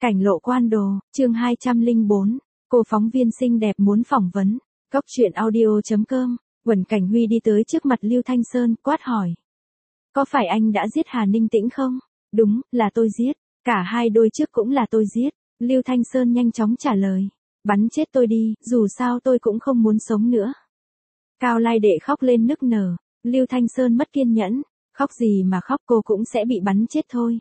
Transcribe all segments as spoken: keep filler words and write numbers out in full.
Cảnh lộ quan đồ, chương hai trăm lẻ bốn, cô phóng viên xinh đẹp muốn phỏng vấn. Góc truyện audio chấm com, Quẩn Cảnh Huy đi tới trước mặt Lưu Thanh Sơn, quát hỏi. Có phải anh đã giết Hà Ninh Tĩnh không? Đúng, là tôi giết. Cả hai đôi trước cũng là tôi giết. Lưu Thanh Sơn nhanh chóng trả lời. Bắn chết tôi đi, dù sao tôi cũng không muốn sống nữa. Cao Lai Đệ khóc lên nức nở. Lưu Thanh Sơn mất kiên nhẫn. Khóc gì mà khóc, cô cũng sẽ bị bắn chết thôi.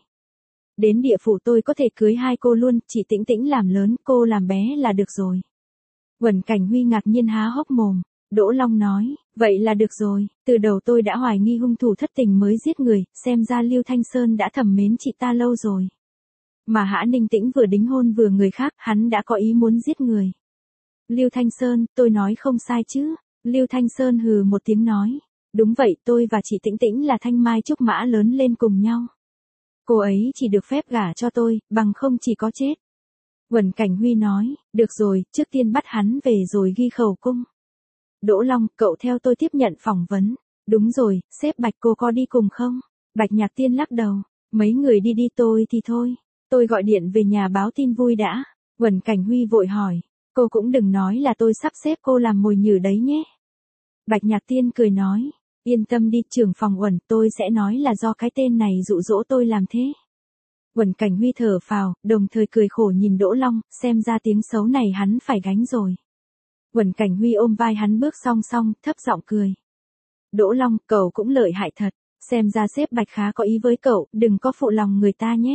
Đến địa phủ tôi có thể cưới hai cô luôn, chỉ Tĩnh Tĩnh làm lớn, cô làm bé là được rồi. Quẩn Cảnh Huy ngạc nhiên há hốc mồm. Đỗ Long nói, vậy là được rồi, từ đầu tôi đã hoài nghi hung thủ thất tình mới giết người, xem ra Lưu Thanh Sơn đã thầm mến chị ta lâu rồi. Mà Hạ Ninh Tĩnh vừa đính hôn vừa người khác, hắn đã có ý muốn giết người. Lưu Thanh Sơn, tôi nói không sai chứ? Lưu Thanh Sơn hừ một tiếng nói, đúng vậy, tôi và chị Tĩnh Tĩnh là thanh mai trúc mã lớn lên cùng nhau. Cô ấy chỉ được phép gả cho tôi, bằng không chỉ có chết. Quẩn Cảnh Huy nói, được rồi, trước tiên bắt hắn về rồi ghi khẩu cung. Đỗ Long, cậu theo tôi tiếp nhận phỏng vấn. Đúng rồi, sếp Bạch cô có đi cùng không? Bạch Nhạc Tiên lắc đầu, mấy người đi đi tôi thì thôi. Tôi gọi điện về nhà báo tin vui đã. Quẩn Cảnh Huy vội hỏi, cô cũng đừng nói là tôi sắp xếp cô làm mồi nhử đấy nhé. Bạch Nhạc Tiên cười nói, yên tâm đi trưởng phòng Uẩn, tôi sẽ nói là do cái tên này dụ dỗ tôi làm thế. Quẩn Cảnh Huy thở phào, đồng thời cười khổ nhìn Đỗ Long, xem ra tiếng xấu này hắn phải gánh rồi. Quẩn Cảnh Huy ôm vai hắn bước song song, thấp giọng cười. Đỗ Long, cậu cũng lợi hại thật, xem ra sếp Bạch khá có ý với cậu, đừng có phụ lòng người ta nhé.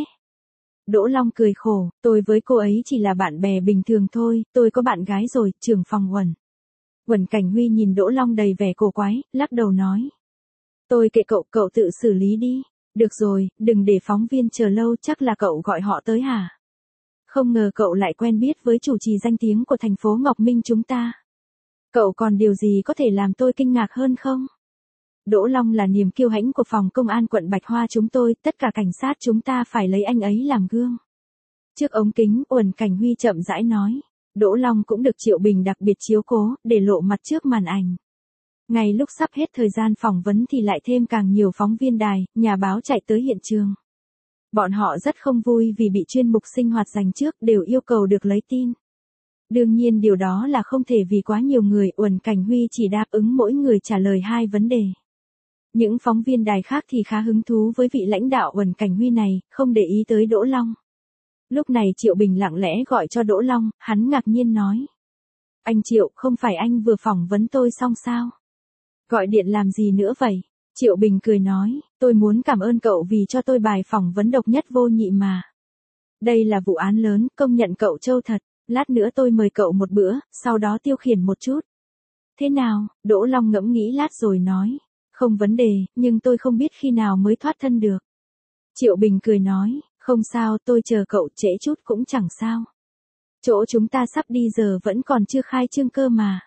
Đỗ Long cười khổ, tôi với cô ấy chỉ là bạn bè bình thường thôi, tôi có bạn gái rồi, trưởng phòng Uẩn. Quẩn Cảnh Huy nhìn Đỗ Long đầy vẻ cổ quái, lắc đầu nói. Tôi kệ cậu, cậu tự xử lý đi. Được rồi, đừng để phóng viên chờ lâu, chắc là cậu gọi họ tới hả? Không ngờ cậu lại quen biết với chủ trì danh tiếng của thành phố Ngọc Minh chúng ta. Cậu còn điều gì có thể làm tôi kinh ngạc hơn không? Đỗ Long là niềm kiêu hãnh của phòng công an quận Bạch Hoa chúng tôi, tất cả cảnh sát chúng ta phải lấy anh ấy làm gương. Trước ống kính, Quẩn Cảnh Huy chậm rãi nói. Đỗ Long cũng được Triệu Bình đặc biệt chiếu cố, để lộ mặt trước màn ảnh. Ngay lúc sắp hết thời gian phỏng vấn thì lại thêm càng nhiều phóng viên đài, nhà báo chạy tới hiện trường. Bọn họ rất không vui vì bị chuyên mục sinh hoạt dành trước đều yêu cầu được lấy tin. Đương nhiên điều đó là không thể vì quá nhiều người, Quẩn Cảnh Huy chỉ đáp ứng mỗi người trả lời hai vấn đề. Những phóng viên đài khác thì khá hứng thú với vị lãnh đạo Quẩn Cảnh Huy này, không để ý tới Đỗ Long. Lúc này Triệu Bình lặng lẽ gọi cho Đỗ Long, hắn ngạc nhiên nói. Anh Triệu, không phải anh vừa phỏng vấn tôi xong sao? Gọi điện làm gì nữa vậy? Triệu Bình cười nói, tôi muốn cảm ơn cậu vì cho tôi bài phỏng vấn độc nhất vô nhị mà. Đây là vụ án lớn, công nhận cậu trâu thật, lát nữa tôi mời cậu một bữa, sau đó tiêu khiển một chút. Thế nào? Đỗ Long ngẫm nghĩ lát rồi nói, không vấn đề, nhưng tôi không biết khi nào mới thoát thân được. Triệu Bình cười nói, không sao, tôi chờ cậu trễ chút cũng chẳng sao. Chỗ chúng ta sắp đi giờ vẫn còn chưa khai trương cơ mà.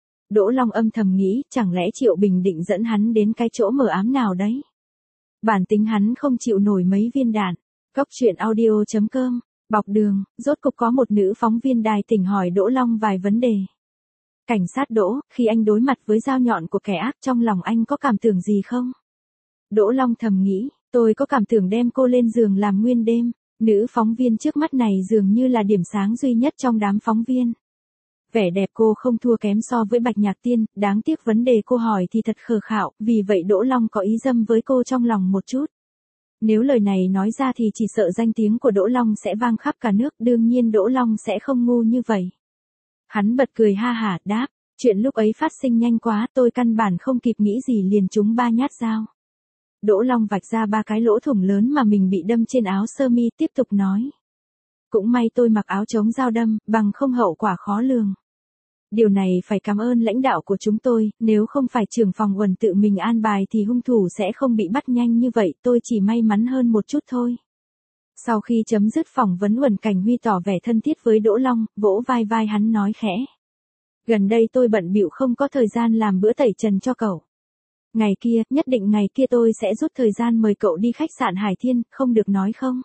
Đỗ Long âm thầm nghĩ, chẳng lẽ Triệu Bình định dẫn hắn đến cái chỗ mờ ám nào đấy. Bản tính hắn không chịu nổi mấy viên đạn. Góc truyện audio chấm com, bọc đường, rốt cục có một nữ phóng viên đài tỉnh hỏi Đỗ Long vài vấn đề. Cảnh sát Đỗ, khi anh đối mặt với dao nhọn của kẻ ác trong lòng anh có cảm tưởng gì không? Đỗ Long thầm nghĩ, tôi có cảm tưởng đem cô lên giường làm nguyên đêm. Nữ phóng viên trước mắt này dường như là điểm sáng duy nhất trong đám phóng viên. Vẻ đẹp cô không thua kém so với Bạch Nhạc Tiên, đáng tiếc vấn đề cô hỏi thì thật khờ khạo, vì vậy Đỗ Long có ý dâm với cô trong lòng một chút. Nếu lời này nói ra thì chỉ sợ danh tiếng của Đỗ Long sẽ vang khắp cả nước, đương nhiên Đỗ Long sẽ không ngu như vậy. Hắn bật cười ha hả, đáp, chuyện lúc ấy phát sinh nhanh quá, tôi căn bản không kịp nghĩ gì liền trúng ba nhát dao. Đỗ Long vạch ra ba cái lỗ thủng lớn mà mình bị đâm trên áo sơ mi, tiếp tục nói. Cũng may tôi mặc áo chống dao đâm, bằng không hậu quả khó lường. Điều này phải cảm ơn lãnh đạo của chúng tôi, nếu không phải trưởng phòng Uẩn tự mình an bài thì hung thủ sẽ không bị bắt nhanh như vậy, tôi chỉ may mắn hơn một chút thôi. Sau khi chấm dứt phỏng vấn, Quẩn Cảnh Huy tỏ vẻ thân thiết với Đỗ Long, vỗ vai vai hắn nói khẽ. Gần đây tôi bận bịu không có thời gian làm bữa tẩy trần cho cậu. Ngày kia, nhất định ngày kia tôi sẽ rút thời gian mời cậu đi khách sạn Hải Thiên, không được nói không?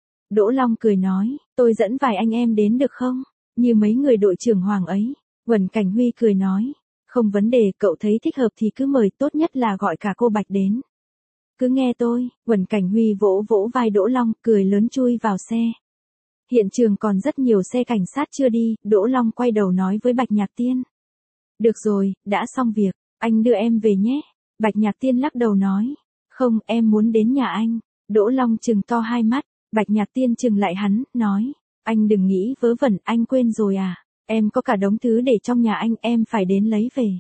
Đỗ Long cười nói, tôi dẫn vài anh em đến được không? Như mấy người đội trưởng Hoàng ấy. Quẩn Cảnh Huy cười nói, không vấn đề, cậu thấy thích hợp thì cứ mời, tốt nhất là gọi cả cô Bạch đến. Cứ nghe tôi, Quẩn Cảnh Huy vỗ vỗ vai Đỗ Long, cười lớn chui vào xe. Hiện trường còn rất nhiều xe cảnh sát chưa đi, Đỗ Long quay đầu nói với Bạch Nhạc Tiên. Được rồi, đã xong việc, anh đưa em về nhé. Bạch Nhạc Tiên lắc đầu nói. Không, em muốn đến nhà anh. Đỗ Long trừng to hai mắt, Bạch Nhạc Tiên trừng lại hắn, nói. Anh đừng nghĩ vớ vẩn, anh quên rồi à. Em có cả đống thứ để trong nhà anh, em phải đến lấy về.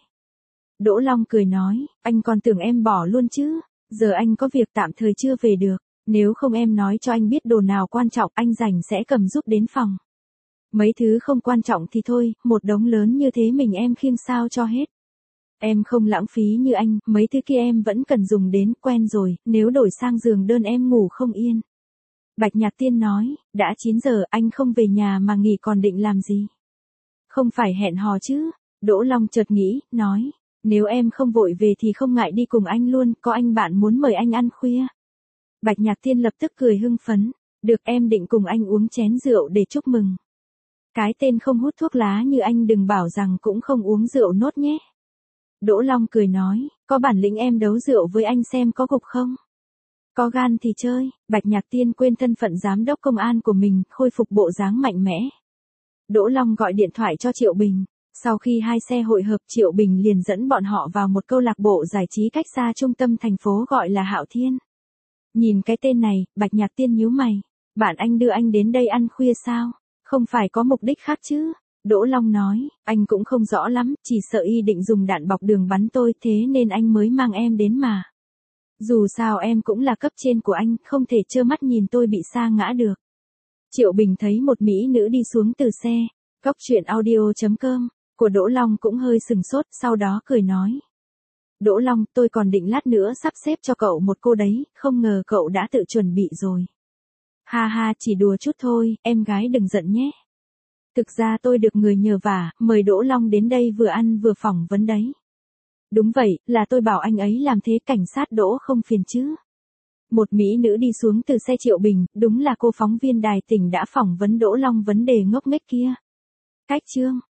Đỗ Long cười nói, anh còn tưởng em bỏ luôn chứ. Giờ anh có việc tạm thời chưa về được. Nếu không em nói cho anh biết đồ nào quan trọng anh rảnh sẽ cầm giúp đến phòng. Mấy thứ không quan trọng thì thôi, một đống lớn như thế mình em khiêng sao cho hết. Em không lãng phí như anh, mấy thứ kia em vẫn cần dùng đến, quen rồi, nếu đổi sang giường đơn em ngủ không yên. Bạch Nhạc Tiên nói, đã chín giờ anh không về nhà mà nghỉ còn định làm gì? Không phải hẹn hò chứ? Đỗ Long chợt nghĩ, nói, nếu em không vội về thì không ngại đi cùng anh luôn, có anh bạn muốn mời anh ăn khuya. Bạch Nhạc Tiên lập tức cười hưng phấn, được em định cùng anh uống chén rượu để chúc mừng. Cái tên không hút thuốc lá như anh đừng bảo rằng cũng không uống rượu nốt nhé. Đỗ Long cười nói, có bản lĩnh em đấu rượu với anh xem có gục không? Có gan thì chơi. Bạch Nhạc Tiên quên thân phận giám đốc công an của mình, khôi phục bộ dáng mạnh mẽ. Đỗ Long gọi điện thoại cho Triệu Bình. Sau khi hai xe hội hợp, Triệu Bình liền dẫn bọn họ vào một câu lạc bộ giải trí cách xa trung tâm thành phố gọi là Hạo Thiên. Nhìn cái tên này, Bạch Nhạc Tiên nhíu mày. Bạn anh đưa anh đến đây ăn khuya sao? Không phải có mục đích khác chứ? Đỗ Long nói, anh cũng không rõ lắm, chỉ sợ y định dùng đạn bọc đường bắn tôi, thế nên anh mới mang em đến mà. Dù sao em cũng là cấp trên của anh, không thể trơ mắt nhìn tôi bị sa ngã được. Triệu Bình thấy một mỹ nữ đi xuống từ xe. Góc truyện audio chấm com của Đỗ Long cũng hơi sừng sốt, sau đó cười nói. Đỗ Long, tôi còn định lát nữa sắp xếp cho cậu một cô đấy, không ngờ cậu đã tự chuẩn bị rồi. Ha ha, chỉ đùa chút thôi, em gái đừng giận nhé. Thực ra tôi được người nhờ vả, mời Đỗ Long đến đây vừa ăn vừa phỏng vấn đấy. Đúng vậy, là tôi bảo anh ấy làm thế, cảnh sát Đỗ không phiền chứ. Một mỹ nữ đi xuống từ xe Triệu Bình, đúng là cô phóng viên đài tỉnh đã phỏng vấn Đỗ Long vấn đề ngốc nghếch kia. Cách chương